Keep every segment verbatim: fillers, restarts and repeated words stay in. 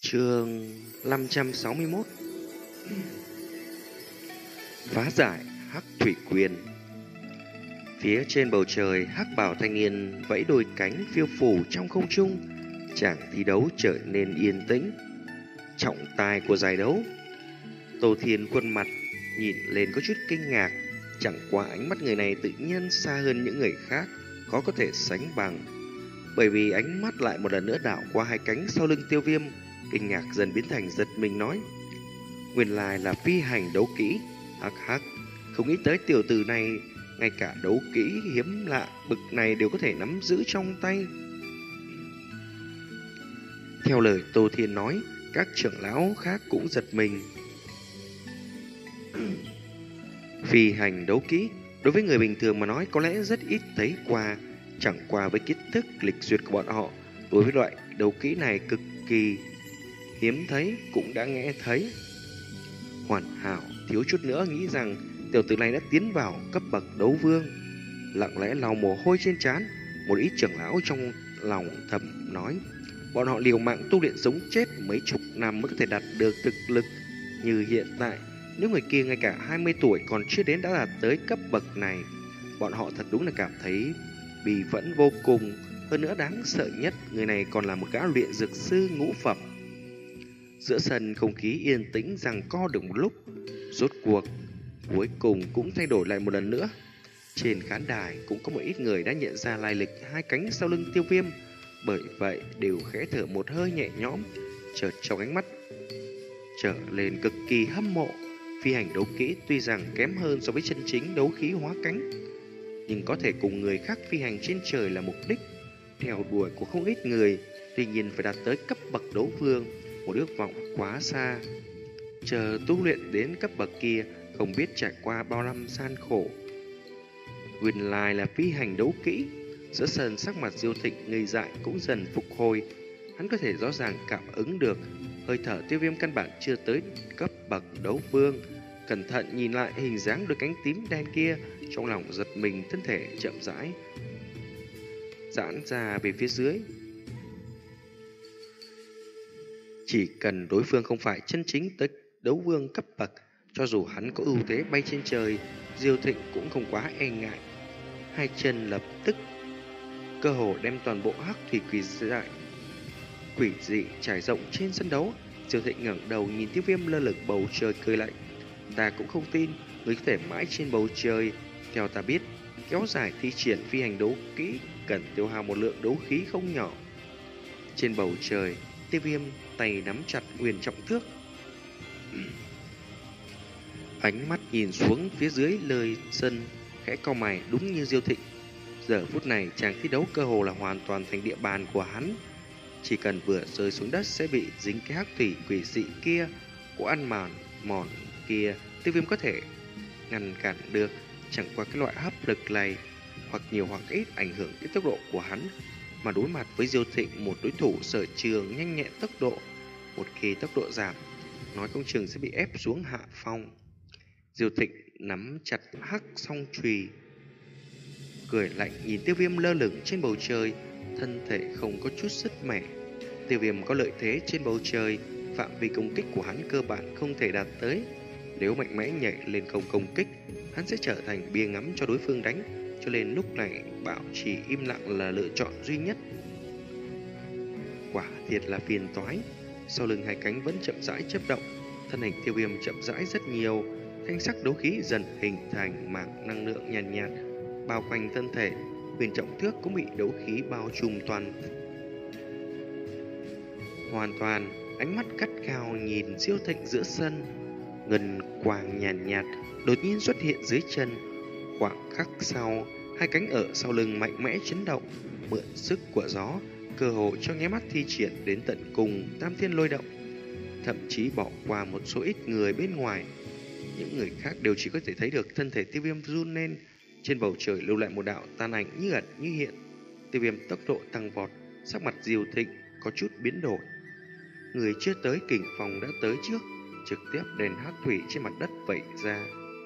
Chương năm trăm sáu mươi mốt. Phá giải Hắc Thủy Quyền. Phía trên bầu trời, hắc bào thanh niên vẫy đôi cánh phiêu phù trong không trung. Chàng thi đấu trở nên yên tĩnh. Trọng tài của giải đấu. Tô Thiên khuôn mặt nhìn lên có chút kinh ngạc. Chẳng qua ánh mắt người này tự nhiên xa hơn những người khác, khó có thể sánh bằng. Bởi vì ánh mắt lại một lần nữa đảo qua hai cánh sau lưng Tiêu Viêm, kinh ngạc dần biến thành giật mình nói: nguyên lai là phi hành đấu kỹ. Hắc hắc, không nghĩ tới tiểu tử này ngay cả đấu kỹ hiếm lạ bực này đều có thể nắm giữ trong tay. Theo lời Tô Thiên nói, các trưởng lão khác cũng giật mình. Phi hành đấu kỹ đối với người bình thường mà nói có lẽ rất ít thấy qua, chẳng qua với kiến thức lịch duyệt của bọn họ, đối với loại đấu kỹ này cực kỳ hiếm thấy cũng đã nghe thấy. Hoàn hảo, thiếu chút nữa nghĩ rằng tiểu tử này đã tiến vào cấp bậc đấu vương. Lặng lẽ lau mồ hôi trên trán, một ít trưởng lão trong lòng thầm nói: bọn họ liều mạng tu luyện sống chết mấy chục năm mới có thể đạt được thực lực như hiện tại. Nếu người kia ngay cả hai mươi tuổi còn chưa đến đã đạt tới cấp bậc này, bọn họ thật đúng là cảm thấy bì phẫn vô cùng. Hơn nữa đáng sợ nhất, người này còn là một gã luyện dược sư ngũ phẩm. Giữa sân không khí yên tĩnh giằng co được một lúc, rốt cuộc cuối cùng cũng thay đổi lại một lần nữa. Trên khán đài cũng có một ít người đã nhận ra lai lịch hai cánh sau lưng Tiêu Viêm, bởi vậy đều khẽ thở một hơi nhẹ nhõm, chợt trong ánh mắt trở lên cực kỳ hâm mộ. Phi hành đấu kỹ tuy rằng kém hơn so với chân chính đấu khí hóa cánh, nhưng có thể cùng người khác phi hành trên trời là mục đích theo đuổi của không ít người. Tuy nhiên phải đạt tới cấp bậc đấu vương, một ước vọng quá xa. Chờ tu luyện đến cấp bậc kia, không biết trải qua bao năm gian khổ. Nguyên lai là phi hành đấu kỹ. Giữa sân sắc mặt Diêu Thịnh ngây dại cũng dần phục hồi. Hắn có thể rõ ràng cảm ứng được hơi thở Tiêu Viêm căn bản chưa tới cấp bậc đấu vương. Cẩn thận nhìn lại hình dáng đôi cánh tím đen kia, trong lòng giật mình, thân thể chậm rãi giãn ra về phía dưới. Chỉ cần đối phương không phải chân chính tới đấu vương cấp bậc, cho dù hắn có ưu thế bay trên trời, Diêu Thịnh cũng không quá e ngại. Hai chân lập tức cơ hồ đem toàn bộ hắc thủy quỷ dị quỷ dị trải rộng trên sân đấu. Diêu Thịnh ngẩng đầu nhìn Tiêu Viêm lơ lửng bầu trời cười lạnh: ta cũng không tin người có thể mãi trên bầu trời. Theo ta biết, kéo dài thi triển phi hành đấu kỹ cần tiêu hao một lượng đấu khí không nhỏ. Trên bầu trời, Tiêu Viêm tay nắm chặt huyền trọng thước, ánh mắt nhìn xuống phía dưới lời sân, khẽ cau mày. Đúng như Diêu Thịnh, giờ phút này chàng thi đấu cơ hồ là hoàn toàn thành địa bàn của hắn. Chỉ cần vừa rơi xuống đất sẽ bị dính cái hắc thủy quỷ dị kia, của ăn mòn mòn kia, Tiêu Viêm có thể ngăn cản được. Chẳng qua cái loại hấp lực này hoặc nhiều hoặc ít ảnh hưởng đến tốc độ của hắn, mà đối mặt với Diêu Thịnh, một đối thủ sở trường nhanh nhẹn tốc độ, một khi tốc độ giảm, nói không chừng sẽ bị ép xuống hạ phong. Diêu Thịnh nắm chặt hắc song chùy, cười lạnh nhìn Tiêu Viêm lơ lửng trên bầu trời, thân thể không có chút sức mẻ. Tiêu Viêm có lợi thế trên bầu trời, phạm vi công kích của hắn cơ bản không thể đạt tới. Nếu mạnh mẽ nhảy lên không công kích, hắn sẽ trở thành bia ngắm cho đối phương đánh, cho nên lúc này bảo trì im lặng là lựa chọn duy nhất. Quả thiệt là phiền toái. Sau lưng hai cánh vẫn chậm rãi chớp động, thân hình Tiêu Viêm chậm rãi rất nhiều, thanh sắc đấu khí dần hình thành mảng năng lượng nhàn nhạt, nhạt bao quanh thân thể. Huyền trọng thước cũng bị đấu khí bao trùm toàn hoàn toàn. Ánh mắt gắt gao nhìn Diêu Thịnh giữa sân, ngân quang nhàn nhạt, nhạt đột nhiên xuất hiện dưới chân. Khoảng khắc sau, hai cánh ở sau lưng mạnh mẽ chấn động, mượn sức của gió, cơ hội trong nháy mắt thi triển đến tận cùng tam thiên lôi động, thậm chí bỏ qua một số ít người bên ngoài. Những người khác đều chỉ có thể thấy được thân thể Tiêu Viêm run lên. Trên bầu trời lưu lại một đạo tàn ảnh như ẩn như hiện. Tiêu Viêm tốc độ tăng vọt, sắc mặt Diêu Thịnh có chút biến đổi. Người chưa tới kình phòng đã tới trước, trực tiếp đèn hắc thủy trên mặt đất vẩy ra.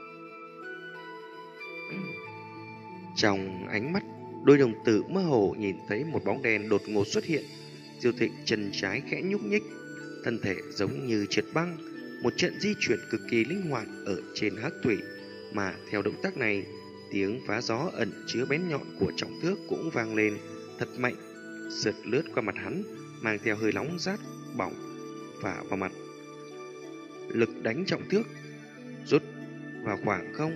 Trong ánh mắt, đôi đồng tử mơ hồ nhìn thấy một bóng đen đột ngột xuất hiện. Diêu Thịnh chân trái khẽ nhúc nhích, thân thể giống như trượt băng, một trận di chuyển cực kỳ linh hoạt ở trên hắc thủy, mà theo động tác này, tiếng phá gió ẩn chứa bén nhọn của trọng thước cũng vang lên thật mạnh, sượt lướt qua mặt hắn, mang theo hơi nóng rát bỏng và vào mặt. Lực đánh trọng thước rút vào khoảng không,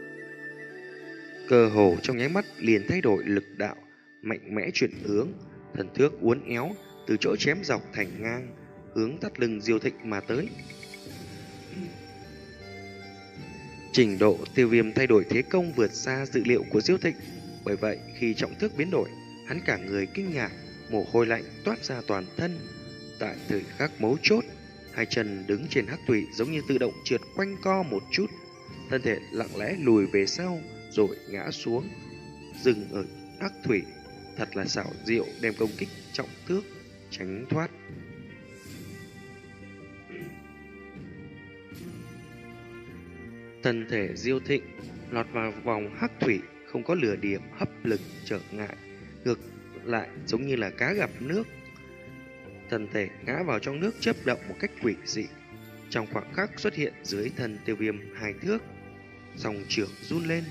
cơ hồ trong nháy mắt liền thay đổi lực đạo, mạnh mẽ chuyển hướng, thần thước uốn éo từ chỗ chém dọc thành ngang, hướng thắt lưng Diêu Thịnh mà tới. Trình độ Tiêu Viêm thay đổi thế công vượt xa dự liệu của Diêu Thịnh, bởi vậy khi trọng thước biến đổi, hắn cả người kinh ngạc, mồ hôi lạnh toát ra toàn thân. Tại thời khắc mấu chốt, hai chân đứng trên hắc thủy giống như tự động trượt quanh co một chút, thân thể lặng lẽ lùi về sau rồi ngã xuống, dừng ở hắc thủy, thật là xảo diệu đem công kích trọng thước tránh thoát. Thân thể Diêu Thịnh lọt vào vòng hắc thủy, không có lửa điểm hấp lực trở ngại, ngược lại giống như là cá gặp nước. Thân thể ngã vào trong nước chớp động một cách quỷ dị, trong khoảng khắc xuất hiện dưới thân Tiêu Viêm hai thước, song trưởng run lên.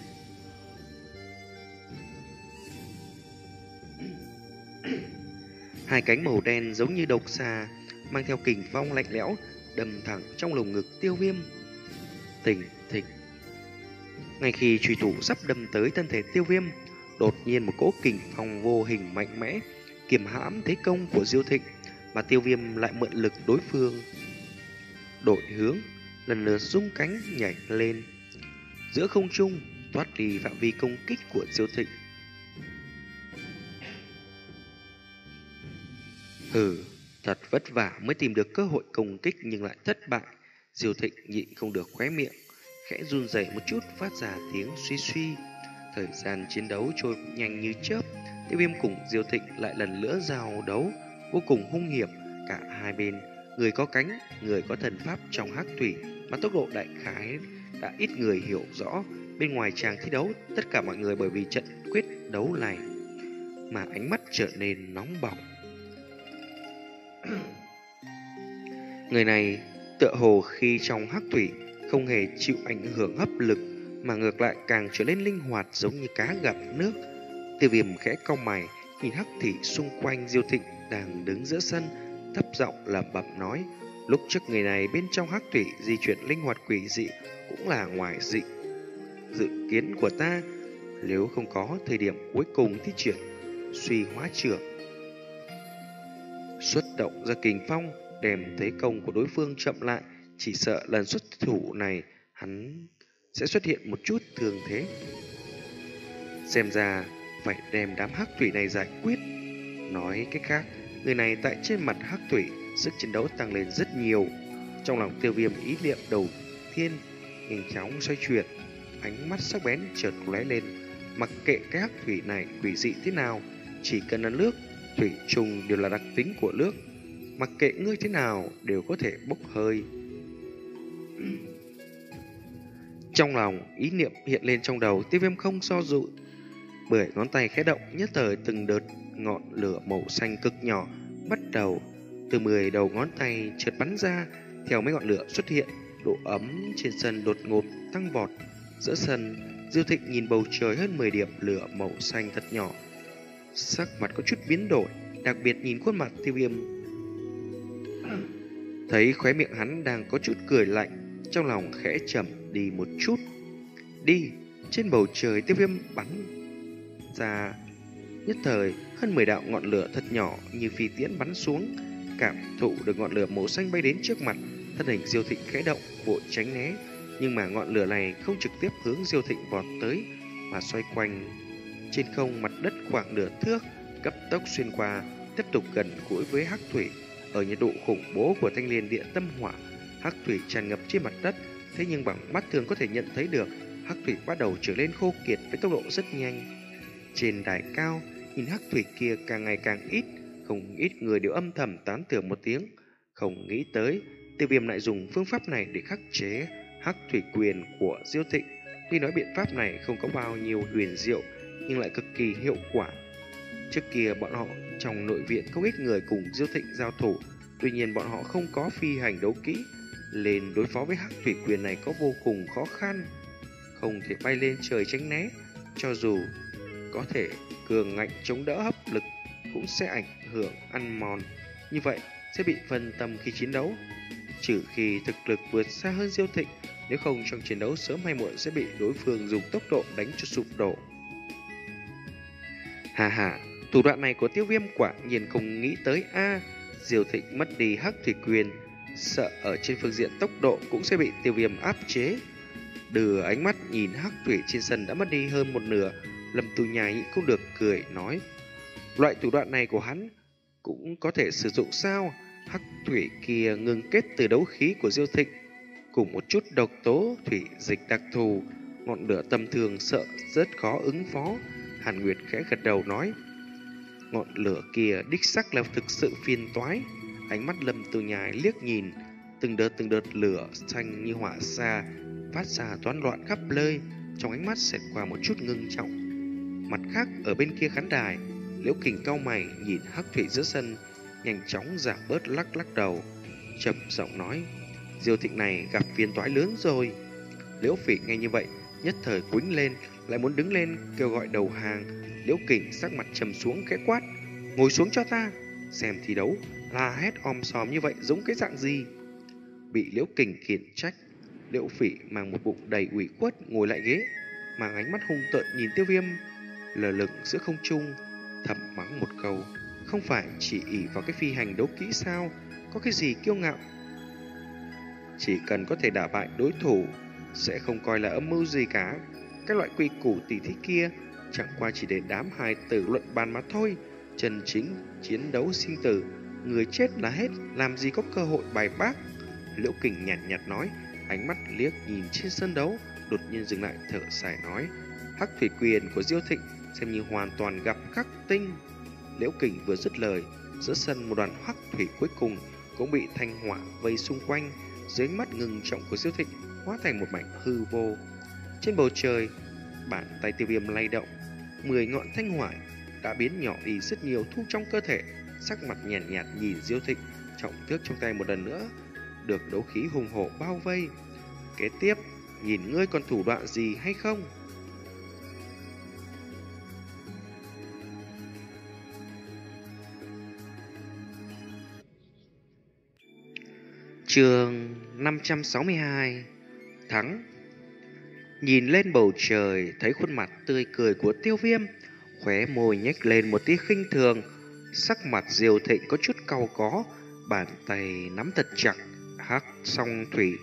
Hai cánh màu đen giống như độc xà, mang theo kình phong lạnh lẽo, đâm thẳng trong lồng ngực Tiêu Viêm. Tỉnh thịch. Ngay khi truy thủ sắp đâm tới thân thể Tiêu Viêm, đột nhiên một cỗ kình phong vô hình mạnh mẽ kiềm hãm thế công của Diêu Thịnh, mà Tiêu Viêm lại mượn lực đối phương đổi hướng, lần lượt rung cánh nhảy lên giữa không trung, thoát đi phạm vi công kích của Diêu Thịnh. Hừ, thật vất vả mới tìm được cơ hội công kích nhưng lại thất bại. Diêu Thịnh nhịn không được khóe miệng khẽ run rẩy một chút, phát ra tiếng suy suy. Thời gian chiến đấu trôi nhanh như chớp, Tiêu Viêm cùng Diêu Thịnh lại lần nữa giao đấu vô cùng hung hiểm. Cả hai bên, người có cánh, người có thần pháp trong hắc thủy, mà tốc độ đại khái đã ít người hiểu rõ. Bên ngoài tràng thi đấu, tất cả mọi người bởi vì trận quyết đấu này mà ánh mắt trở nên nóng bỏng. Người này tựa hồ khi trong hắc thủy không hề chịu ảnh hưởng hấp lực, mà ngược lại càng trở nên linh hoạt giống như cá gặp nước. Tiêu Viêm khẽ cau mày, nhìn hắc thủy xung quanh Diêu Thịnh đang đứng giữa sân, thấp giọng lẩm bẩm nói: lúc trước người này bên trong hắc thủy di chuyển linh hoạt quỷ dị, cũng là ngoài dị dự kiến của ta. Nếu không có thời điểm cuối cùng thi triển suy hóa trưởng, xuất động ra kình phong, đem thế công của đối phương chậm lại, chỉ sợ lần xuất thủ này hắn sẽ xuất hiện một chút thương thế. Xem ra phải đem đám hắc thủy này giải quyết. Nói cách khác, người này tại trên mặt hắc thủy sức chiến đấu tăng lên rất nhiều. Trong lòng Tiêu Viêm ý niệm đầu tiên nhanh chóng xoay chuyển, ánh mắt sắc bén chợt lóe lên. Mặc kệ cái hắc thủy này quỷ dị thế nào, chỉ cần là nước, thủy trùng đều là đặc tính của nước, mặc kệ ngươi thế nào đều có thể bốc hơi. Trong lòng ý niệm hiện lên trong đầu, Tiêu Viêm không do dự, bởi ngón tay khẽ động, nhất thời từng đợt ngọn lửa màu xanh cực nhỏ bắt đầu từ mười đầu ngón tay chợt bắn ra. Theo mấy ngọn lửa xuất hiện, độ ấm trên sân đột ngột tăng vọt. Giữa sân, Diêu Thịnh nhìn bầu trời hơn mười điểm lửa màu xanh thật nhỏ, sắc mặt có chút biến đổi, đặc biệt nhìn khuôn mặt Tiêu Viêm, thấy khóe miệng hắn đang có chút cười lạnh, trong lòng khẽ trầm đi một chút. Đi, trên bầu trời Tiêu Viêm bắn ra nhất thời hơn mười đạo ngọn lửa thật nhỏ như phi tiễn bắn xuống. Cảm thụ được ngọn lửa màu xanh bay đến trước mặt, thân hình Diêu Thịnh khẽ động, vội tránh né. Nhưng mà ngọn lửa này không trực tiếp hướng Diêu Thịnh vọt tới, mà xoay quanh trên không mặt đất khoảng nửa thước, cấp tốc xuyên qua, tiếp tục gần gũi với hắc thủy. Ở nhiệt độ khủng bố của thanh liên địa tâm hỏa, hắc thủy tràn ngập trên mặt đất, thế nhưng bằng mắt thường có thể nhận thấy được hắc thủy bắt đầu trở nên khô kiệt với tốc độ rất nhanh. Trên đài cao, nhìn hắc thủy kia càng ngày càng ít, không ít người đều âm thầm tán thưởng một tiếng. Không nghĩ tới Tiêu Viêm lại dùng phương pháp này để khắc chế hắc thủy quyền của Diêu Thịnh. Tuy nói biện pháp này không có bao nhiêu huyền diệu, nhưng lại cực kỳ hiệu quả. Trước kia bọn họ trong nội viện không ít người cùng Diêu Thịnh giao thủ, Tuy nhiên bọn họ không có phi hành đấu kỹ, lên đối phó với hắc thủy quyền này có vô cùng khó khăn, không thể bay lên trời tránh né. Cho dù có thể cường ngạnh chống đỡ hấp lực cũng sẽ ảnh hưởng ăn mòn, như vậy sẽ bị phân tâm khi chiến đấu. Trừ khi thực lực vượt xa hơn Diêu Thịnh, nếu không trong chiến đấu sớm hay muộn sẽ bị đối phương dùng tốc độ đánh cho sụp đổ. Hà hà, thủ đoạn này của Tiêu Viêm quả nhiên không nghĩ tới a. À, Diêu Thịnh mất đi hắc thủy quyền, sợ ở trên phương diện tốc độ cũng sẽ bị Tiêu Viêm áp chế. Đưa ánh mắt nhìn hắc thủy trên sân đã mất đi hơn một nửa, Lâm Tu Nhai nhịn không được cười nói: loại thủ đoạn này của hắn cũng có thể sử dụng sao? Hắc thủy kia ngưng kết từ đấu khí của Diêu Thịnh, cùng một chút độc tố thủy dịch đặc thù, ngọn lửa tầm thường sợ rất khó ứng phó. Hàn Nguyệt khẽ gật đầu nói: ngọn lửa kia đích sắc là thực sự phiền toái. Ánh mắt Lâm Tu Nhai liếc nhìn, từng đợt từng đợt lửa xanh như hỏa xa phát ra toán loạn khắp nơi, trong ánh mắt xẹt qua một chút ngưng trọng. Mặt khác, ở bên kia khán đài, Liễu Kình cau mày nhìn hắc thủy giữa sân, nhanh chóng giảm bớt lắc lắc đầu, trầm giọng nói: Diêu Thịnh này gặp phiền toái lớn rồi. Liễu Phỉ nghe như vậy, nhất thời quĩnh lên, lại muốn đứng lên kêu gọi đầu hàng. Liễu Kình sắc mặt trầm xuống khẽ quát: ngồi xuống cho ta. Xem thi đấu la hét om sòm như vậy giống cái dạng gì? Bị Liễu Kình khiển trách, Liễu Phỉ mang một bụng đầy ủy khuất ngồi lại ghế, mang ánh mắt hung tợn nhìn Tiêu Viêm lờ lửng giữa không trung, thầm mắng một câu: không phải chỉ ỷ vào cái phi hành đấu kỹ sao? Có cái gì kiêu ngạo? Chỉ cần có thể đả bại đối thủ sẽ không coi là âm mưu gì cả. Cái loại quy củ tỉ thí kia chẳng qua chỉ để đám hài tử luận bàn mà thôi. Chân chính chiến đấu sinh tử, người chết là hết, làm gì có cơ hội bài bác. Liễu Kình nhàn nhạt, nhạt nói, ánh mắt liếc nhìn trên sân đấu, đột nhiên dừng lại thở dài nói: hắc thủy quyền của Diêu Thịnh xem như hoàn toàn gặp khắc tinh. Liễu Kình vừa dứt lời, giữa sân một đoàn hắc thủy cuối cùng cũng bị thanh hỏa vây xung quanh, dưới ánh mắt ngừng trọng của Diêu Thịnh hóa thành một mảnh hư vô. Trên bầu trời, bàn tay Tiêu Viêm lay động, mười ngọn thanh hỏa đã biến nhỏ đi rất nhiều thu trong cơ thể, sắc mặt nhàn nhạt, nhạt nhìn Diêu Thịnh, trọng thước trong tay một lần nữa được đấu khí hùng hổ bao vây. Kế tiếp, nhìn ngươi còn thủ đoạn gì hay không? Chương năm trăm sáu mươi hai. Thắng. Nhìn lên bầu trời, thấy khuôn mặt tươi cười của Tiêu Viêm, khóe môi nhếch lên một tia khinh thường, sắc mặt Diêu Thịnh có chút cau có, bàn tay nắm thật chặt hắc song thủy.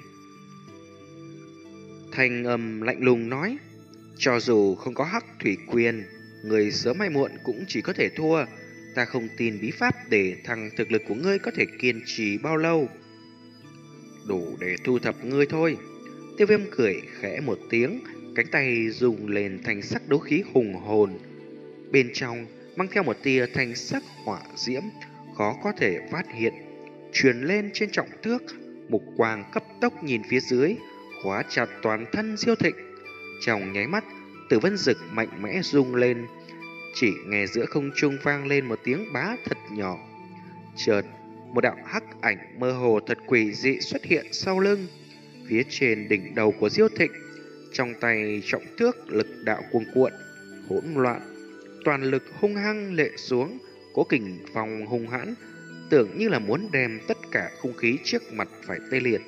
Thanh âm lạnh lùng nói: cho dù không có hắc thủy quyền, người sớm hay muộn cũng chỉ có thể thua. Ta không tin bí pháp để thằng thực lực của ngươi có thể kiên trì bao lâu, đủ để thu thập ngươi thôi. Tiêu Viêm cười khẽ một tiếng, cánh tay dùng lên thanh sắc đấu khí hùng hồn, bên trong mang theo một tia thanh sắc hỏa diễm khó có thể phát hiện, truyền lên trên trọng thước. Mục quang cấp tốc nhìn phía dưới, khóa chặt toàn thân Diêu Thịnh. Trong nháy mắt, Tử Vân Dực mạnh mẽ rung lên, chỉ nghe giữa không trung vang lên một tiếng bá thật nhỏ. Chợt, một đạo hắc ảnh mơ hồ thật quỷ dị xuất hiện sau lưng, phía trên đỉnh đầu của Diêu Thịnh. Trong tay trọng thước lực đạo cuồn cuộn, hỗn loạn, toàn lực hung hăng lệ xuống, cố kình phong hung hãn, tưởng như là muốn đem tất cả không khí trước mặt phải tê liệt.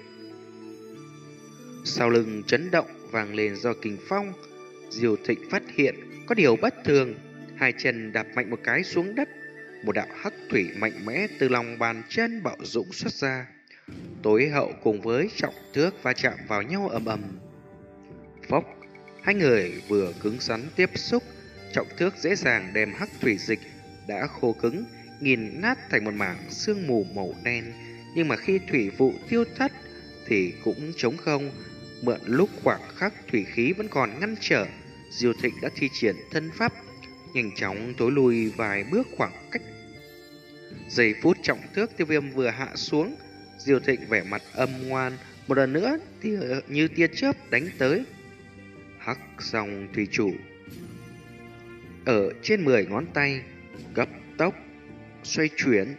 Sau lưng chấn động vang lên do kình phong, Diêu Thịnh phát hiện có điều bất thường, hai chân đạp mạnh một cái xuống đất, một đạo hắc thủy mạnh mẽ từ lòng bàn chân bạo dũng xuất ra. Tối hậu cùng với trọng thước va chạm vào nhau ầm ầm. Phốc, hai người vừa cứng rắn tiếp xúc, trọng thước dễ dàng đem hắc thủy dịch đã khô cứng nghiền nát thành một mảng sương mù màu đen. Nhưng mà khi thủy vụ tiêu thất thì cũng trống không. Mượn lúc khoảng khắc thủy khí vẫn còn ngăn trở, Diêu Thịnh đã thi triển thân pháp, nhanh chóng tối lùi vài bước khoảng cách. Giây phút trọng thước Tiêu Viêm vừa hạ xuống, Diêu Thịnh vẻ mặt âm ngoan, một lần nữa tia, như tia chớp đánh tới. Hắc song thủy chủ ở trên mười ngón tay cấp tốc xoay chuyển,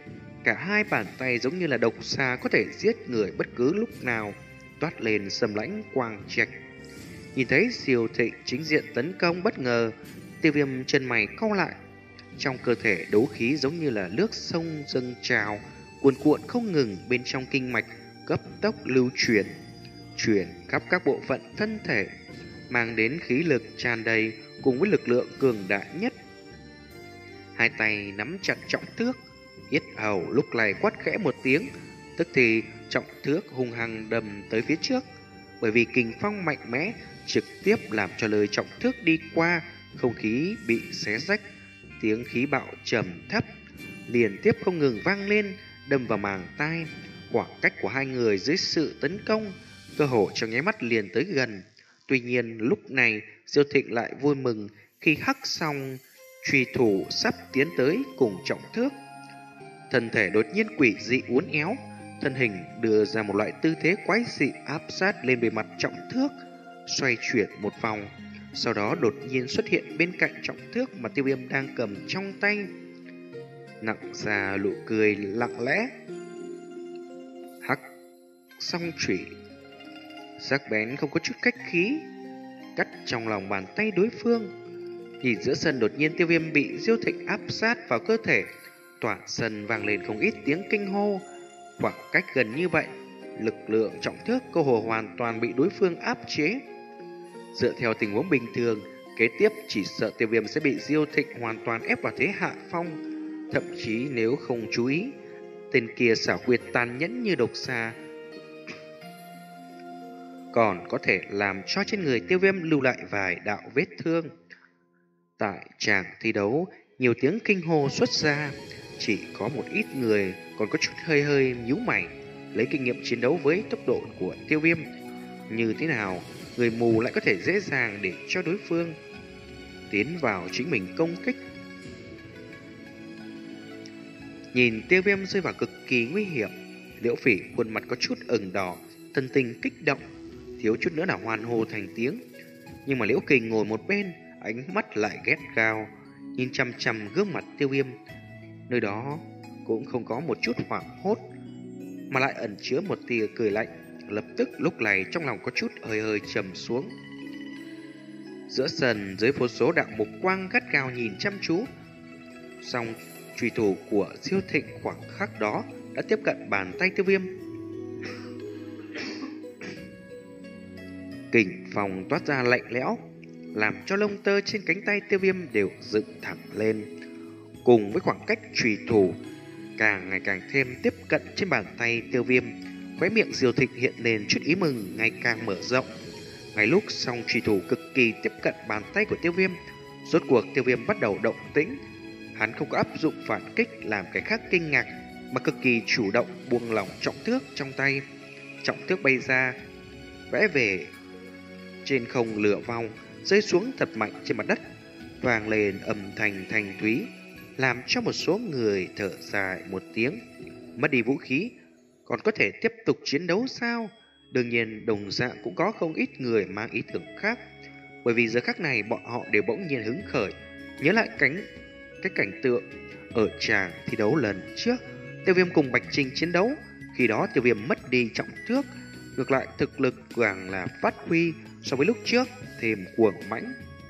Cả hai bàn tay giống như là độc xà có thể giết người bất cứ lúc nào, toát lên sầm lãnh quang trạch. Nhìn thấy Diêu Thịnh chính diện tấn công bất ngờ, Tiêu Viêm chân mày cau lại. Trong cơ thể đấu khí giống như là nước sông dâng trào, cuồn cuộn không ngừng bên trong kinh mạch, cấp tốc lưu chuyển, chuyển khắp các bộ phận thân thể, mang đến khí lực tràn đầy cùng với lực lượng cường đại nhất. Hai tay nắm chặt trọng thước, yết hầu lúc này quát khẽ một tiếng, tức thì trọng thước hung hăng đâm tới phía trước. Bởi vì kình phong mạnh mẽ trực tiếp làm cho lời trọng thước đi qua, không khí bị xé rách, tiếng khí bạo trầm thấp liên tiếp không ngừng vang lên, đâm vào màng tai. Khoảng cách của hai người dưới sự tấn công cơ hồ trong nháy mắt liền tới gần. Tuy nhiên lúc này Diêu Thịnh lại vui mừng khi hắc xong truy thủ sắp tiến tới cùng trọng thước. Thân thể đột nhiên quỷ dị uốn éo, thân hình đưa ra một loại tư thế quái dị áp sát lên bề mặt trọng thước, xoay chuyển một vòng, sau đó đột nhiên xuất hiện bên cạnh trọng thước mà Tiêu Viêm đang cầm trong tay. Nặng ra nụ cười lặng lẽ. Hắc song chủy sắc bén không có chút cách khí, cắt trong lòng bàn tay đối phương. Nhìn giữa sân đột nhiên Tiêu Viêm bị Diêu Thịnh áp sát vào cơ thể, toàn sân vang lên không ít tiếng kinh hô. Khoảng cách gần như vậy, lực lượng trọng thước cơ hồ hoàn toàn bị đối phương áp chế. Dựa theo tình huống bình thường, kế tiếp chỉ sợ Tiêu Viêm sẽ bị Diêu Thịnh hoàn toàn ép vào thế hạ phong. Thậm chí nếu không chú ý, tên kia xảo quyệt tàn nhẫn như độc xà còn có thể làm cho trên người Tiêu Viêm lưu lại vài đạo vết thương. Tại tràng thi đấu, nhiều tiếng kinh hô xuất ra, chỉ có một ít người còn có chút hơi hơi nhíu mày, lấy kinh nghiệm chiến đấu với tốc độ của Tiêu Viêm. Như thế nào, người mù lại có thể dễ dàng để cho đối phương tiến vào chính mình công kích. Nhìn Tiêu Viêm rơi vào cực kỳ nguy hiểm, Liễu Phỉ khuôn mặt có chút ửng đỏ, thân tình kích động, thiếu chút nữa là hoan hô thành tiếng. Nhưng mà Liễu Kình ngồi một bên, ánh mắt lại ghét gao, nhìn chăm chăm gương mặt Tiêu Viêm. Nơi đó cũng không có một chút hoảng hốt, mà lại ẩn chứa một tia cười lạnh. Lập tức lúc này trong lòng có chút hơi hơi trầm xuống. Giữa sân dưới phố số đạo mục quang gắt gao nhìn chăm chú. Song truy thủ của Diêu Thịnh khoảng khắc đó đã tiếp cận bàn tay Tiêu Viêm. Kình phong toát ra lạnh lẽo, làm cho lông tơ trên cánh tay Tiêu Viêm đều dựng thẳng lên. Cùng với khoảng cách truy thủ càng ngày càng thêm tiếp cận trên bàn tay Tiêu Viêm, khóe miệng Diêu Thịnh hiện lên chút ý mừng ngày càng mở rộng. Ngay lúc song truy thủ cực kỳ tiếp cận bàn tay của Tiêu Viêm, rốt cuộc Tiêu Viêm bắt đầu động tĩnh. Hắn không có áp dụng phản kích làm cái khác kinh ngạc, mà cực kỳ chủ động buông lỏng trọng thước trong tay. Trọng thước bay ra, vẽ về trên không lửa vòng, rơi xuống thật mạnh trên mặt đất, vang lên âm thanh thanh thúy, làm cho một số người thở dài một tiếng. Mất đi vũ khí, còn có thể tiếp tục chiến đấu sao? Đương nhiên đồng dạng cũng có không ít người mang ý tưởng khác, bởi vì giờ khắc này bọn họ đều bỗng nhiên hứng khởi, nhớ lại cánh cái cảnh tượng ở tràng thi đấu lần trước, Tiêu Viêm cùng Bạch Trinh chiến đấu. Khi đó Tiêu Viêm mất đi trọng thước, ngược lại thực lực càng là phát huy so với lúc trước thêm cuồng mãnh.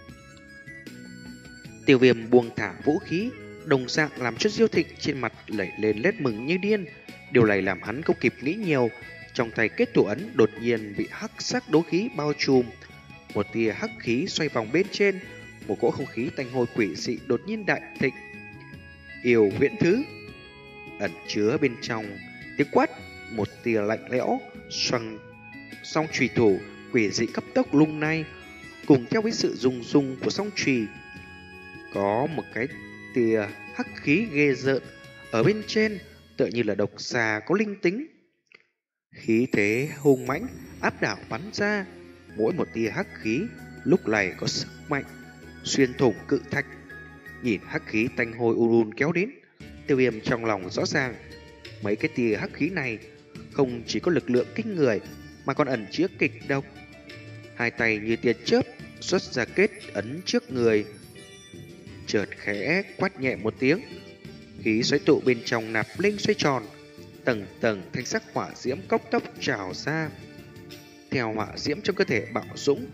Tiêu Viêm buông thả vũ khí, đồng dạng làm cho Diêu Thịnh trên mặt lẩy lên nét mừng như điên. Điều này làm hắn không kịp nghĩ nhiều, trong tay kết thủ ấn đột nhiên bị hắc sắc đấu khí bao trùm. Một tia hắc khí xoay vòng bên trên, một cỗ không khí tanh hôi quỷ dị đột nhiên đại thịnh. Yêu huyễn thứ ẩn chứa bên trong tiếng quát, một tia lạnh lẽo xoăng song chùy thủ quỷ dị cấp tốc lung lay, cùng theo với sự rung rung của song chùy có một cái tia hắc khí ghê rợn ở bên trên, tựa như là độc xà có linh tính. Khí thế hung mãnh áp đảo bắn ra, mỗi một tia hắc khí lúc này có sức mạnh xuyên thủng cự thạch. Nhìn hắc khí tanh hôi u un kéo đến, Tiêu Viêm trong lòng rõ ràng, mấy cái tia hắc khí này không chỉ có lực lượng kinh người mà còn ẩn chứa kịch độc. Hai tay như tia chớp xuất ra kết ấn trước người, chợt khẽ quát nhẹ một tiếng, khí xoáy tụ bên trong nạp linh xoay tròn, tầng tầng thanh sắc hỏa diễm cốc tốc trào ra. Theo hỏa diễm trong cơ thể bạo dũng,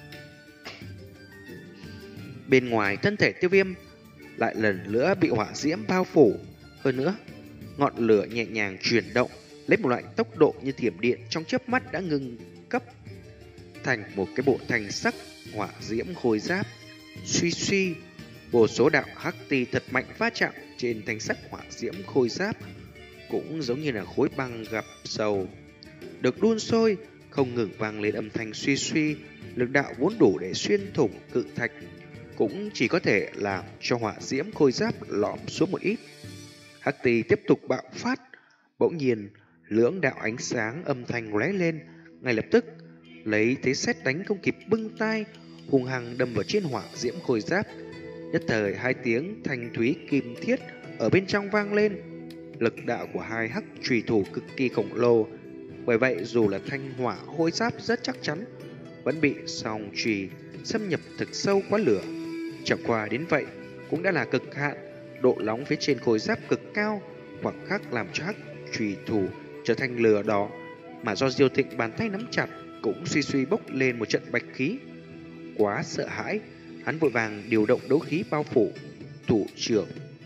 bên ngoài thân thể Tiêu Viêm lại lần nữa bị hỏa diễm bao phủ. Hơn nữa, ngọn lửa nhẹ nhàng chuyển động lấy một loại tốc độ như thiểm điện, trong chớp mắt đã ngừng cấp thành một cái bộ thanh sắc hỏa diễm khôi giáp. Suy suy, vô số đạo hắc ti thật mạnh va chạm trên thanh sắc hỏa diễm khôi giáp, cũng giống như là khối băng gặp dầu, được đun sôi không ngừng vang lên âm thanh suy suy. Lực đạo vốn đủ để xuyên thủng cự thạch cũng chỉ có thể làm cho hỏa diễm khôi giáp lõm xuống một ít. Hắc ti tiếp tục bạo phát. Bỗng nhiên, lưỡng đạo ánh sáng âm thanh lóe lên, ngay lập tức lấy thế sét đánh không kịp bưng tay, hung hăng đâm vào trên hỏa diễm khôi giáp. Nhất thời hai tiếng thanh thúy kim thiết ở bên trong vang lên. Lực đạo của hai hắc chùy thủ cực kỳ khổng lồ, bởi vậy dù là thanh hỏa khôi giáp rất chắc chắn, vẫn bị song chùy xâm nhập thực sâu quá lửa. Chẳng qua đến vậy cũng đã là cực hạn. Độ nóng phía trên khôi giáp cực cao, khoảng khắc làm cho hắc chùy thủ trở thành lửa đỏ, mà do Diêu Thịnh bàn tay nắm chặt cũng suy suy bốc lên một trận bạch khí. Quá sợ hãi, hắn vội vàng điều động đấu khí bao phủ thủ trưởng.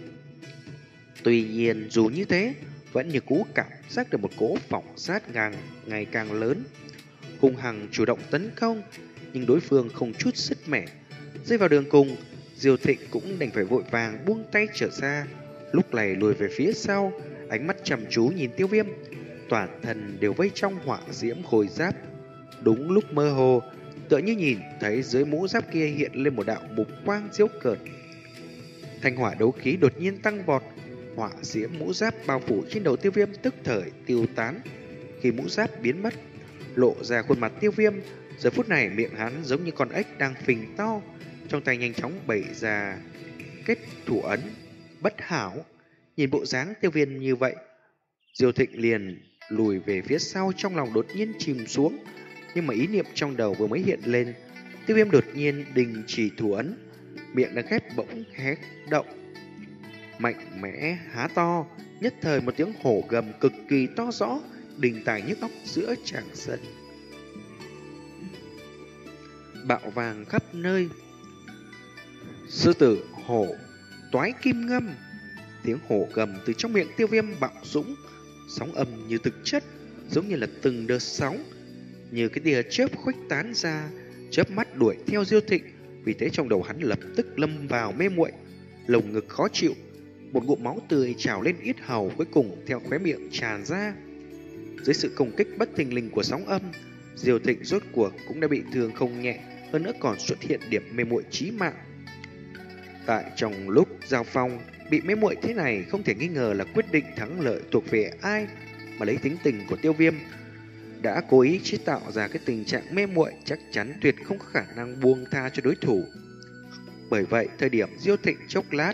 Tuy nhiên dù như thế, vẫn như cũ cảm giác được một cỗ phỏng sát ngang ngày càng lớn. Hung hăng chủ động tấn công, nhưng đối phương không chút sứt mẻ. Rơi vào đường cùng, Diêu Thịnh cũng đành phải vội vàng buông tay trở ra, lúc này lùi về phía sau, ánh mắt chăm chú nhìn Tiêu Viêm. Toàn thân đều vây trong hỏa diễm khôi giáp. Đúng lúc mơ hồ, tựa như nhìn thấy dưới mũ giáp kia hiện lên một đạo mục quang diễu cợt. Thanh hỏa đấu khí đột nhiên tăng vọt, hỏa diễm mũ giáp bao phủ trên đầu Tiêu Viêm tức thời tiêu tán. Khi mũ giáp biến mất, lộ ra khuôn mặt Tiêu Viêm. Giờ phút này miệng hắn giống như con ếch đang phình to, trong tay nhanh chóng bày ra kết thủ ấn bất hảo. Nhìn bộ dáng Tiêu Viêm như vậy, Diêu Thịnh liền lùi về phía sau, trong lòng đột nhiên chìm xuống. Nhưng mà ý niệm trong đầu vừa mới hiện lên, Tiêu Viêm đột nhiên đình chỉ thủ ấn, miệng đã khép bỗng hé động, mạnh mẽ há to. Nhất thời một tiếng hổ gầm cực kỳ to rõ đình tài nhức óc giữa tràng sân, bạo vàng khắp nơi. Sư tử hổ toái kim ngâm. Tiếng hổ gầm từ trong miệng Tiêu Viêm bạo dũng, sóng âm như thực chất, giống như là từng đợt sóng, như cái tia chớp khuếch tán ra, chớp mắt đuổi theo Diêu Thịnh. Vì thế trong đầu hắn lập tức lâm vào mê muội, lồng ngực khó chịu, một ngụm máu tươi trào lên yết hầu, cuối cùng theo khóe miệng tràn ra. Dưới sự công kích bất thình lình của sóng âm, Diêu Thịnh rốt cuộc cũng đã bị thương không nhẹ, hơn nữa còn xuất hiện điểm mê muội chí mạng. Tại trong lúc giao phong, bị mê muội thế này không thể nghi ngờ là quyết định thắng lợi thuộc về ai, mà lấy tính tình của Tiêu Viêm đã cố ý chế tạo ra cái tình trạng mê muội, chắc chắn tuyệt không có khả năng buông tha cho đối thủ. Bởi vậy, thời điểm Diêu Thịnh chốc lát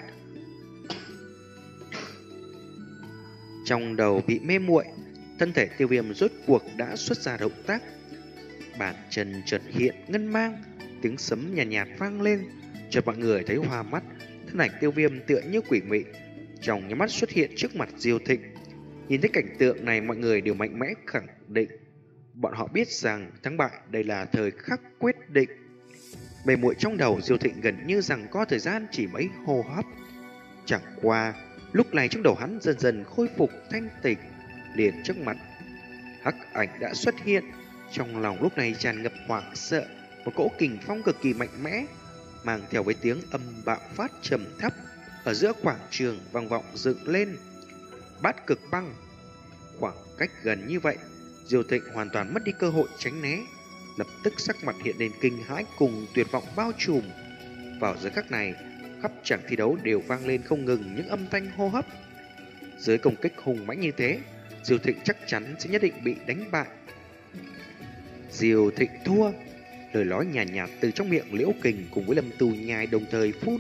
trong đầu bị mê muội, thân thể Tiêu Viêm rốt cuộc đã xuất ra động tác. Bàn chân chợt hiện ngân mang, tiếng sấm nhàn nhạt, nhạt vang lên, cho mọi người thấy hoa mắt. Thân ảnh Tiêu Viêm tựa như quỷ mị, trong nháy mắt xuất hiện trước mặt Diêu Thịnh. Nhìn thấy cảnh tượng này, mọi người đều mạnh mẽ khẳng định, bọn họ biết rằng thắng bại đây là thời khắc quyết định. Mê muội trong đầu Diêu Thịnh gần như rằng có thời gian chỉ mấy hô hấp. Chẳng qua lúc này trong đầu hắn dần dần khôi phục thanh tỉnh, liền trước mặt hắc ảnh đã xuất hiện. Trong lòng lúc này tràn ngập hoảng sợ, một cỗ kình phong cực kỳ mạnh mẽ, mang theo với tiếng âm bạo phát trầm thấp, ở giữa quảng trường vang vọng dựng lên. Bát cực băng. Khoảng cách gần như vậy, Diêu Thịnh hoàn toàn mất đi cơ hội tránh né, lập tức sắc mặt hiện lên kinh hãi cùng tuyệt vọng bao trùm. Vào giờ khắc này, khắp tràng thi đấu đều vang lên không ngừng những âm thanh hô hấp. Dưới công kích hùng mãnh như thế, Diêu Thịnh chắc chắn sẽ nhất định bị đánh bại. Diêu Thịnh thua. Lời nói nhàn nhạt, nhạt từ trong miệng Liễu Kình cùng với Lâm Tù Nhai đồng thời phun.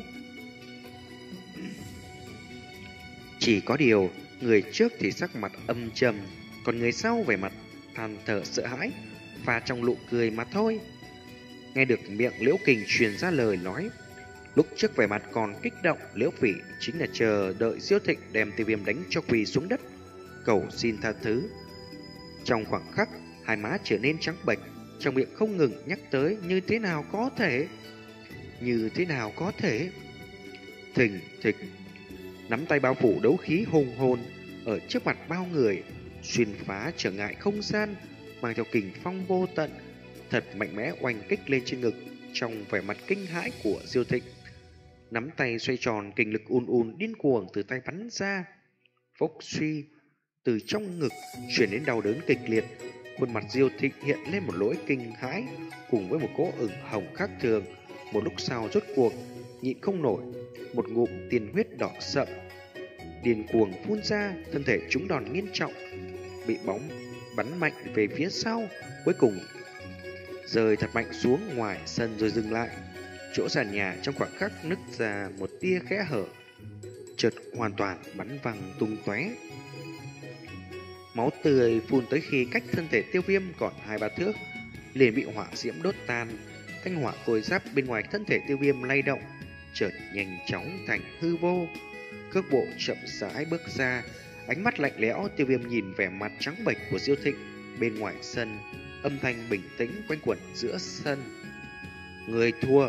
Chỉ có điều, người trước thì sắc mặt âm trầm, còn người sau vẻ mặt than thở sợ hãi, và trong nụ cười mà thôi. Nghe được miệng Liễu Kình truyền ra lời nói, Lúc trước vẻ mặt còn kích động, Liễu Phỉ chính là chờ đợi Diêu Thịnh đem Tiêu Viêm đánh cho quỳ xuống đất, cầu xin tha thứ. Trong khoảng khắc, hai má trở nên trắng bệch, trong miệng không ngừng nhắc tới như thế nào có thể, như thế nào có thể. Thình thịch, nắm tay bao phủ đấu khí hùng hồn ở trước mặt bao người, xuyên phá trở ngại không gian, mang theo kình phong vô tận, thật mạnh mẽ oanh kích lên trên ngực. Trong vẻ mặt kinh hãi của Diêu Thịnh, nắm tay xoay tròn, kình lực ùn ùn điên cuồng từ tay bắn ra. Phốc suy, từ trong ngực chuyển đến đau đớn kịch liệt. Khuôn mặt Diêu Thịnh hiện lên một nỗi kinh hãi cùng với một cỗ ửng hồng khác thường. Một lúc sau rốt cuộc nhịn không nổi, một ngụm tiền huyết đỏ sậm điên cuồng phun ra, thân thể trúng đòn nghiêm trọng, bị bóng bắn mạnh về phía sau, cuối cùng rơi thật mạnh xuống ngoài sân rồi dừng lại. Chỗ sàn nhà trong khoảng khắc nứt ra một tia khẽ hở, chợt hoàn toàn bắn văng tung tóe. Máu tươi phun tới khi cách thân thể Tiêu Viêm còn hai ba thước, liền bị hỏa diễm đốt tan. Thanh hỏa khôi giáp bên ngoài thân thể Tiêu Viêm lay động, chợt nhanh chóng thành hư vô. Cước bộ chậm rãi bước ra, ánh mắt lạnh lẽo. Tiêu Viêm nhìn vẻ mặt trắng bệch của Diêu Thịnh bên ngoài sân, âm thanh bình tĩnh quanh quẩn giữa sân. Người thua.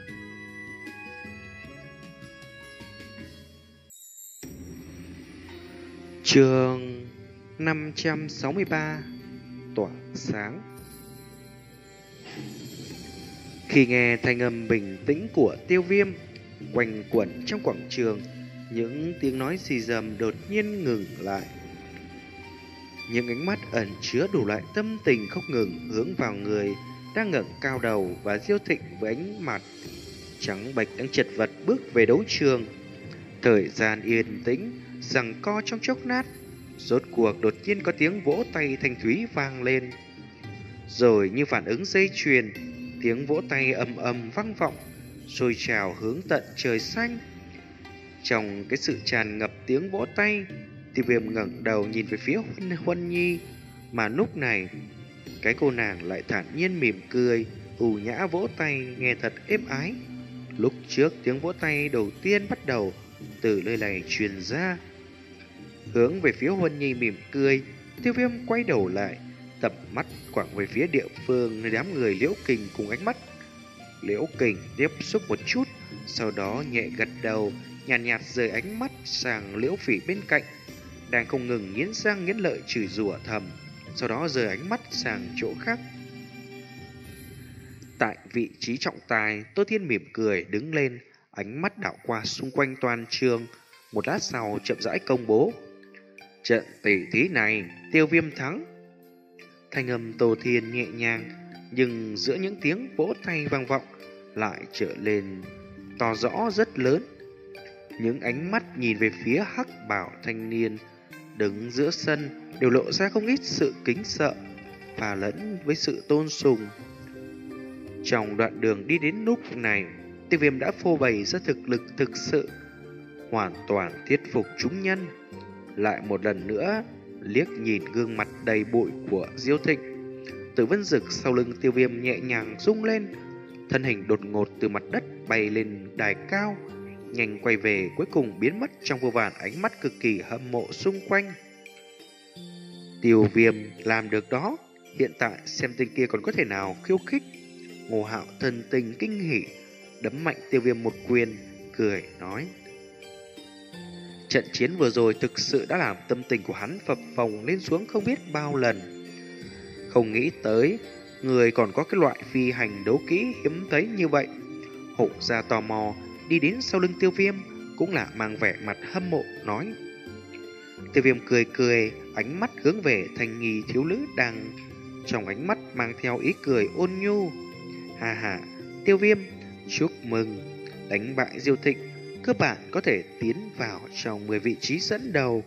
Chương năm trăm sáu mươi ba, tỏa sáng. Khi nghe thanh âm bình tĩnh của Tiêu Viêm quanh quẩn trong quảng trường, những tiếng nói xì rầm đột nhiên ngừng lại. Những ánh mắt ẩn chứa đủ loại tâm tình không ngừng hướng vào người đang ngẩng cao đầu, và Diêu Thịnh với ánh mặt trắng bệch đang chật vật bước về đấu trường. Thời gian yên tĩnh giằng co trong chốc lát, rốt cuộc đột nhiên có tiếng vỗ tay thanh thúy vang lên. Rồi như phản ứng dây chuyền, tiếng vỗ tay ầm ầm vang vọng, sôi trào hướng tận trời xanh. Trong cái sự tràn ngập tiếng vỗ tay, Tiêu Viêm ngẩng đầu nhìn về phía Huân, Huân Nhi, mà lúc này cái cô nàng lại thản nhiên mỉm cười, ưu nhã vỗ tay nghe thật êm ái. Lúc trước tiếng vỗ tay đầu tiên bắt đầu từ nơi này truyền ra. Hướng về phía Huân Nhi mỉm cười, Tiêu Viêm quay đầu lại, tầm mắt quẳng về phía địa phương nơi đám người Liễu Kình cùng ánh mắt. Liễu Kình tiếp xúc một chút, sau đó nhẹ gật đầu, nhàn nhạt, nhạt rời ánh mắt sang Liễu Phỉ bên cạnh, đang không ngừng nghiến răng nghiến lợi chửi rủa thầm, sau đó rời ánh mắt sang chỗ khác. Tại vị trí trọng tài, Tô Thiên mỉm cười đứng lên, ánh mắt đảo qua xung quanh toàn trường, một lát sau chậm rãi công bố: trận tỷ thí này Tiêu Viêm thắng. Thanh âm Tô Thiên nhẹ nhàng, nhưng giữa những tiếng vỗ tay vang vọng lại trở lên to rõ rất lớn. Những ánh mắt nhìn về phía hắc bảo thanh niên đứng giữa sân đều lộ ra không ít sự kính sợ và lẫn với sự tôn sùng. Trong đoạn đường đi đến lúc này, Tiêu Viêm đã phô bày ra thực lực thực sự, hoàn toàn thuyết phục chúng nhân. Lại một lần nữa liếc nhìn gương mặt đầy bụi của Diêu Thịnh, Tử Vân Dực sau lưng Tiêu Viêm nhẹ nhàng rung lên, thân hình đột ngột từ mặt đất bay lên đài cao, nhanh quay về, cuối cùng biến mất trong vô vàn ánh mắt cực kỳ hâm mộ xung quanh. Tiêu Viêm làm được đó, hiện tại xem tên kia còn có thể nào khiêu khích. Ngô Hạo thần tình kinh hỉ, đấm mạnh Tiêu Viêm một quyền, cười nói: trận chiến vừa rồi thực sự đã làm tâm tình của hắn phập phồng lên xuống không biết bao lần. Không nghĩ tới người còn có cái loại phi hành đấu kỹ hiếm thấy như vậy. Hộ gia tò mò đi đến sau lưng Tiêu Viêm, cũng là mang vẻ mặt hâm mộ nói. Tiêu Viêm cười cười, ánh mắt hướng về thanh nghi thiếu nữ đang trong ánh mắt mang theo ý cười ôn nhu. Hà hà, Tiêu Viêm, chúc mừng, đánh bại Diêu Thịnh, cơ bản có thể tiến vào trong mười vị trí dẫn đầu.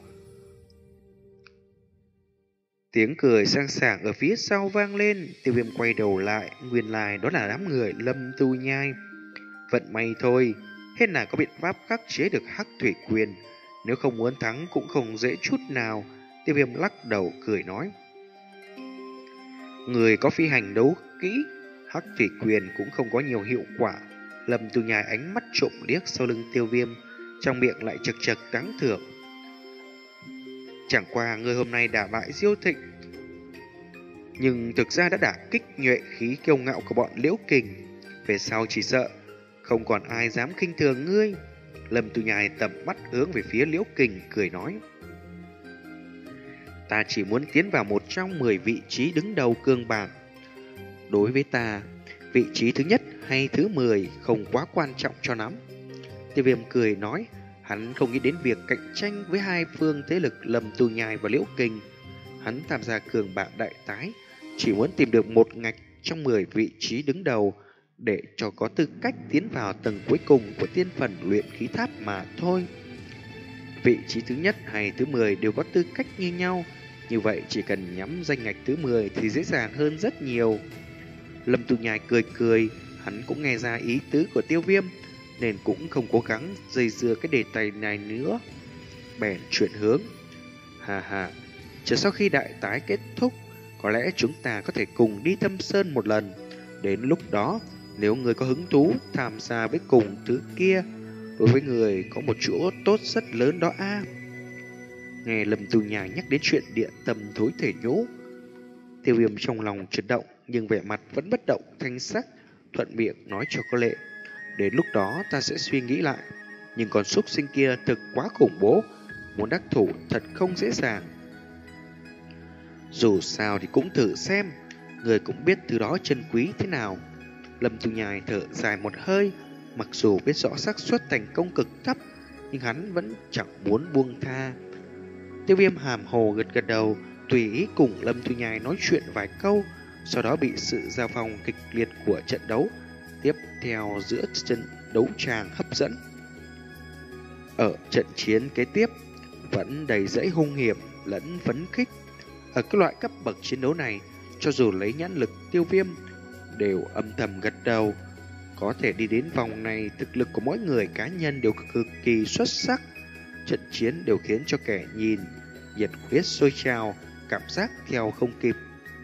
Tiếng cười sang sảng ở phía sau vang lên. Tiêu Viêm quay đầu lại, nguyên lai đó là đám người Lâm Tu Nhai. Vận may thôi, hết là có biện pháp khắc chế được Hắc Thủy Quyền, nếu không muốn thắng cũng không dễ chút nào. Tiêu Viêm lắc đầu cười nói: người có phi hành đấu kỹ, Hắc Thủy Quyền cũng không có nhiều hiệu quả. Lâm Tu Nhai ánh mắt trộm liếc sau lưng Tiêu Viêm, trong miệng lại chật chật tán thưởng. Chẳng qua người hôm nay đả bại Diêu Thịnh, nhưng thực ra đã đả kích nhuệ khí kiêu ngạo của bọn Liễu Kình. Về sau chỉ sợ không còn ai dám khinh thường ngươi. Lâm Tu Nhai tầm mắt hướng về phía Liễu Kình cười nói: Ta chỉ muốn tiến vào một trong mười vị trí đứng đầu cương bảng. Đối với ta, vị trí thứ nhất hay thứ mười không quá quan trọng cho lắm. Tiêu Viêm cười nói, hắn không nghĩ đến việc cạnh tranh với hai phương thế lực Lâm Tu Nhai và Liễu Kình. Hắn tham gia cường bảng đại tái chỉ muốn tìm được một ngạch trong mười vị trí đứng đầu để cho có tư cách tiến vào tầng cuối cùng của tiên phần luyện khí tháp mà thôi. Vị trí thứ nhất hay thứ mười đều có tư cách như nhau, như vậy chỉ cần nhắm danh ngạch thứ mười thì dễ dàng hơn rất nhiều. Lâm Tu Nhai cười cười, hắn cũng nghe ra ý tứ của Tiêu Viêm nên cũng không cố gắng dây dưa cái đề tài này nữa, bèn chuyển hướng. Hà hà, chờ sau khi đại tái kết thúc, có lẽ chúng ta có thể cùng đi Thâm Sơn một lần. Đến lúc đó, nếu người có hứng thú tham gia với cùng thứ kia, đối với người có một chỗ tốt rất lớn đó a. Nghe Lâm Tu Nhai nhắc đến chuyện địa tâm thối thể nhũ, Tiêu Viêm trong lòng chấn động, nhưng vẻ mặt vẫn bất động thanh sắc, thuận miệng nói cho có lệ. Đến lúc đó ta sẽ suy nghĩ lại, nhưng con súc sinh kia thực quá khủng bố, muốn đắc thủ thật không dễ dàng. Dù sao thì cũng thử xem, người cũng biết từ đó chân quý thế nào. Lâm Tu Nhai thở dài một hơi, mặc dù biết rõ xác suất thành công cực thấp, nhưng hắn vẫn chẳng muốn buông tha. Tiêu Viêm hàm hồ gật gật đầu, tùy ý cùng Lâm Tu Nhai nói chuyện vài câu, sau đó bị sự giao phong kịch liệt của trận đấu tiếp theo giữa trận đấu tràng hấp dẫn. Ở trận chiến kế tiếp vẫn đầy dẫy hung hiểm lẫn phấn khích. Ở cái loại cấp bậc chiến đấu này, cho dù lấy nhãn lực Tiêu Viêm đều âm thầm gật đầu. Có thể đi đến vòng này, thực lực của mỗi người cá nhân đều cực kỳ xuất sắc. Trận chiến đều khiến cho kẻ nhìn nhiệt huyết sôi trào, cảm giác theo không kịp.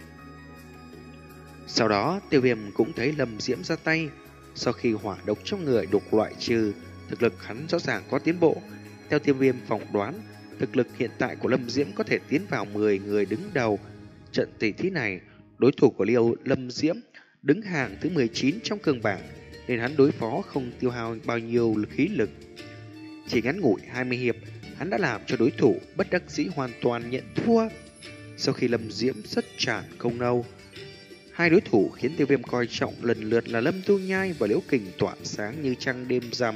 Sau đó Tiêu Viêm cũng thấy Lâm Diễm ra tay. Sau khi hỏa độc trong người đục loại trừ, thực lực hắn rõ ràng có tiến bộ. Theo Tiêu Viêm phỏng đoán, thực lực hiện tại của Lâm Diễm có thể tiến vào mười người đứng đầu. Trận tỷ thí này, đối thủ của Liêu Lâm Diễm đứng hàng thứ mười chín trong cường bảng, nên hắn đối phó không tiêu hao bao nhiêu khí lực. Chỉ ngắn ngủi hai mươi hiệp, hắn đã làm cho đối thủ bất đắc dĩ hoàn toàn nhận thua. Sau khi Lâm Diễm rất tràn công nâu, hai đối thủ khiến Tiêu Viêm coi trọng lần lượt là Lâm Tu Nhai và Liễu Kình tỏa sáng như trăng đêm rằm.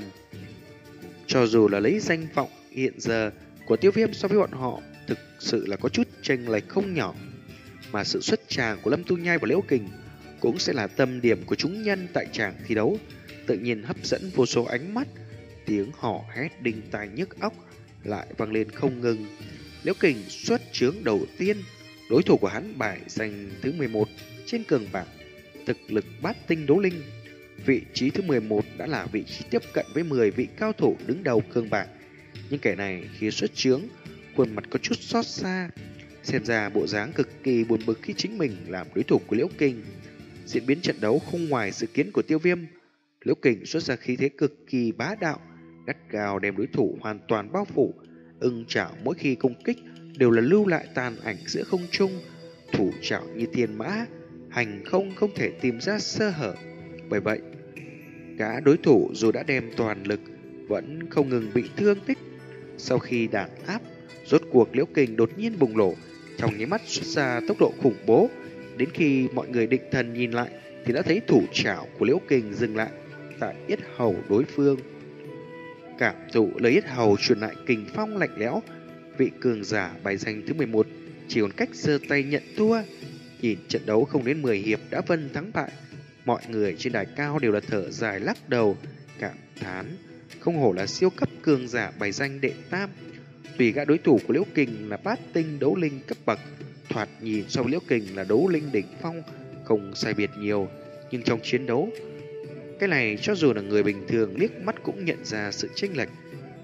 Cho dù là lấy danh vọng hiện giờ của Tiêu Viêm so với bọn họ, thực sự là có chút chênh lệch không nhỏ. Mà sự xuất tràng của Lâm Tu Nhai và Liễu Kình cũng sẽ là tâm điểm của chúng nhân tại tràng thi đấu, tự nhiên hấp dẫn vô số ánh mắt. Tiếng hò hét đinh tai nhức óc lại vang lên không ngừng. Liễu Kình xuất chướng đầu tiên, đối thủ của hắn bài danh thứ mười một trên cường bảng, thực lực bát tinh đấu linh. Vị trí thứ mười một đã là vị trí tiếp cận với mười vị cao thủ đứng đầu cường bảng. Nhưng kẻ này khi xuất chướng, khuôn mặt có chút xót xa, xem ra bộ dáng cực kỳ buồn bực khi chính mình làm đối thủ của Liễu Kình. Diễn biến trận đấu không ngoài dự kiến của Tiêu Viêm. Liễu Kình xuất ra khí thế cực kỳ bá đạo, gắt gao đem đối thủ hoàn toàn bao phủ. Ưng chảo mỗi khi công kích đều là lưu lại tàn ảnh giữa không trung, thủ chảo như thiên mã, hành không không thể tìm ra sơ hở. Bởi vậy, cả đối thủ dù đã đem toàn lực vẫn không ngừng bị thương tích. Sau khi đàn áp, rốt cuộc Liễu Kình đột nhiên bùng nổ, trong nháy mắt xuất ra tốc độ khủng bố. Đến khi mọi người định thần nhìn lại thì đã thấy thủ chảo của Liễu Kình dừng lại tại yết hầu đối phương. Cảm thụ lấy yết hầu truyền lại kình phong lạnh lẽo, vị cường giả bài danh thứ mười một chỉ còn cách giơ tay nhận thua. Nhìn trận đấu không đến mười hiệp đã phân thắng bại, mọi người trên đài cao đều là thở dài lắc đầu, cảm thán không hổ là siêu cấp cường giả bài danh đệ tam. Tùy gã đối thủ của Liễu Kình là bát tinh đấu linh cấp bậc, thoạt nhìn so với Liễu Kình là đấu linh đỉnh phong không sai biệt nhiều, nhưng trong chiến đấu, cái này cho dù là người bình thường liếc mắt cũng nhận ra sự chênh lệch.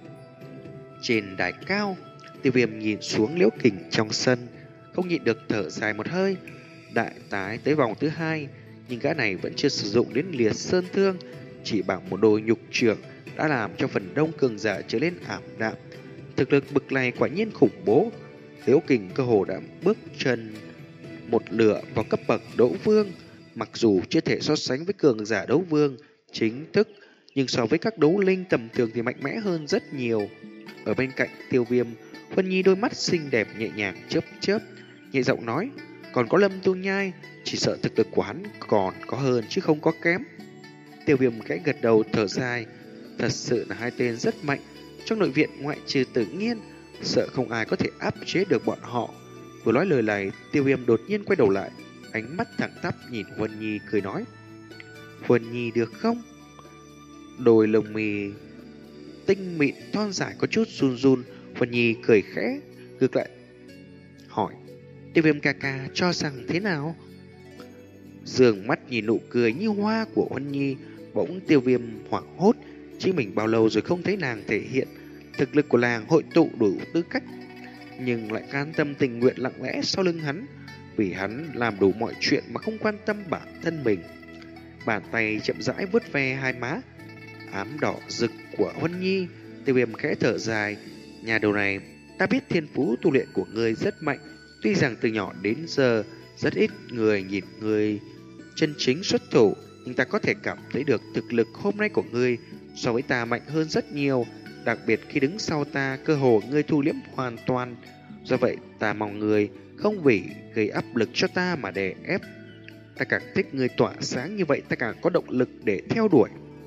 Trên đài cao, Tiêu Viêm nhìn xuống Liễu Kình trong sân, không nhịn được thở dài một hơi. Đại tái tới vòng thứ hai, nhưng gã này vẫn chưa sử dụng đến liệt sơn thương, chỉ bằng một đôi nhục trưởng đã làm cho phần đông cường giả trở lên ảm đạm. Thực lực bực này quả nhiên khủng bố. Liễu Kình cơ hồ đã bước chân một lửa vào cấp bậc đấu vương, mặc dù chưa thể so sánh với cường giả đấu vương chính thức, nhưng so với các đấu linh tầm thường thì mạnh mẽ hơn rất nhiều. Ở bên cạnh Tiêu Viêm, Huân Nhi đôi mắt xinh đẹp nhẹ nhàng chớp chớp, nhẹ giọng nói, còn có Lâm Tu Nhai, chỉ sợ thực lực của hắn còn có hơn chứ không có kém. Tiêu Viêm khẽ gật đầu thở dài, thật sự là hai tên rất mạnh, trong nội viện ngoại trừ Tử Nghiên, sợ không ai có thể áp chế được bọn họ. Vừa nói lời này, Tiêu Viêm đột nhiên quay đầu lại, ánh mắt thẳng tắp nhìn Huân Nhi cười nói, Huân Nhi được không? Đôi lông mì tinh mịn thon dài có chút run run. Huân Nhi cười khẽ ngược lại hỏi, Tiêu Viêm ca ca cho rằng thế nào? Dường mắt nhìn nụ cười như hoa của Huân Nhi, bỗng Tiêu Viêm hoảng hốt, chính mình bao lâu rồi không thấy nàng thể hiện thực lực của làng hội tụ đủ tư cách, nhưng lại can tâm tình nguyện lặng lẽ sau lưng hắn, vì hắn làm đủ mọi chuyện mà không quan tâm bản thân mình. Bàn tay chậm rãi vuốt ve hai má ám đỏ rực của Huân Nhi. Tiêu Viêm khẽ thở dài, nhà đầu này, ta biết thiên phú tu luyện của ngươi rất mạnh, tuy rằng từ nhỏ đến giờ rất ít người nhìn ngươi chân chính xuất thủ, nhưng ta có thể cảm thấy được thực lực hôm nay của ngươi so với ta mạnh hơn rất nhiều, đặc biệt khi đứng sau ta, cơ hồ ngươi thu liễm hoàn toàn. Do vậy ta mong ngươi không vì gây áp lực cho ta mà đè ép. Ta càng thích ngươi tỏa sáng như vậy, ta càng có động lực để theo đuổi.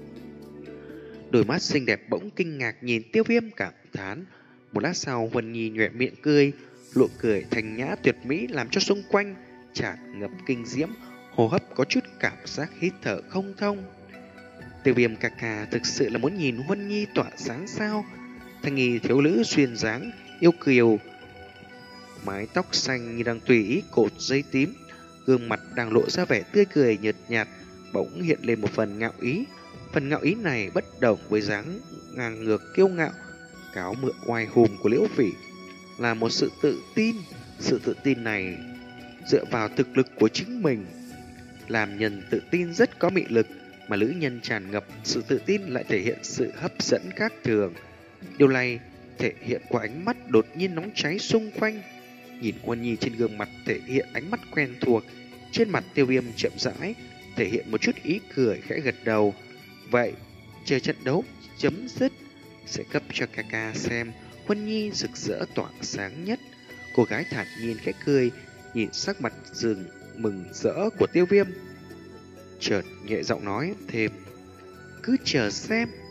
Đôi mắt xinh đẹp bỗng kinh ngạc nhìn Tiêu Viêm cảm thán. Một lát sau, Huân Nhi nhoẻn miệng cười, nụ cười thanh nhã tuyệt mỹ làm cho xung quanh tràn ngập kinh diễm, hô hấp có chút cảm giác hít thở không thông. Tiêu Viêm ca ca thực sự là muốn nhìn Huân Nhi tỏa sáng sao? Thanh nghi thiếu nữ xuyên dáng yêu kiều, mái tóc xanh như đang tùy ý cột dây tím, gương mặt đang lộ ra vẻ tươi cười nhợt nhạt, bỗng hiện lên một phần ngạo ý. Phần ngạo ý này bất đồng với dáng ngang ngược kiêu ngạo, cáo mượn oai hùng của Liễu Phỉ, là một sự tự tin. Sự tự tin này dựa vào thực lực của chính mình. Làm nhân tự tin rất có mị lực, mà nữ nhân tràn ngập sự tự tin lại thể hiện sự hấp dẫn khác thường. Điều này thể hiện qua ánh mắt đột nhiên nóng cháy xung quanh. Nhìn Huân Nhi trên gương mặt thể hiện ánh mắt quen thuộc, trên mặt Tiêu Viêm chậm rãi thể hiện một chút ý cười, khẽ gật đầu. Vậy, chờ trận đấu chấm dứt sẽ cấp cho ca ca xem Huân Nhi rực rỡ tỏa sáng nhất. Cô gái thản nhiên khẽ cười, nhìn sắc mặt rừng mừng rỡ của Tiêu Viêm, chợt nhẹ giọng nói thêm, cứ chờ xem.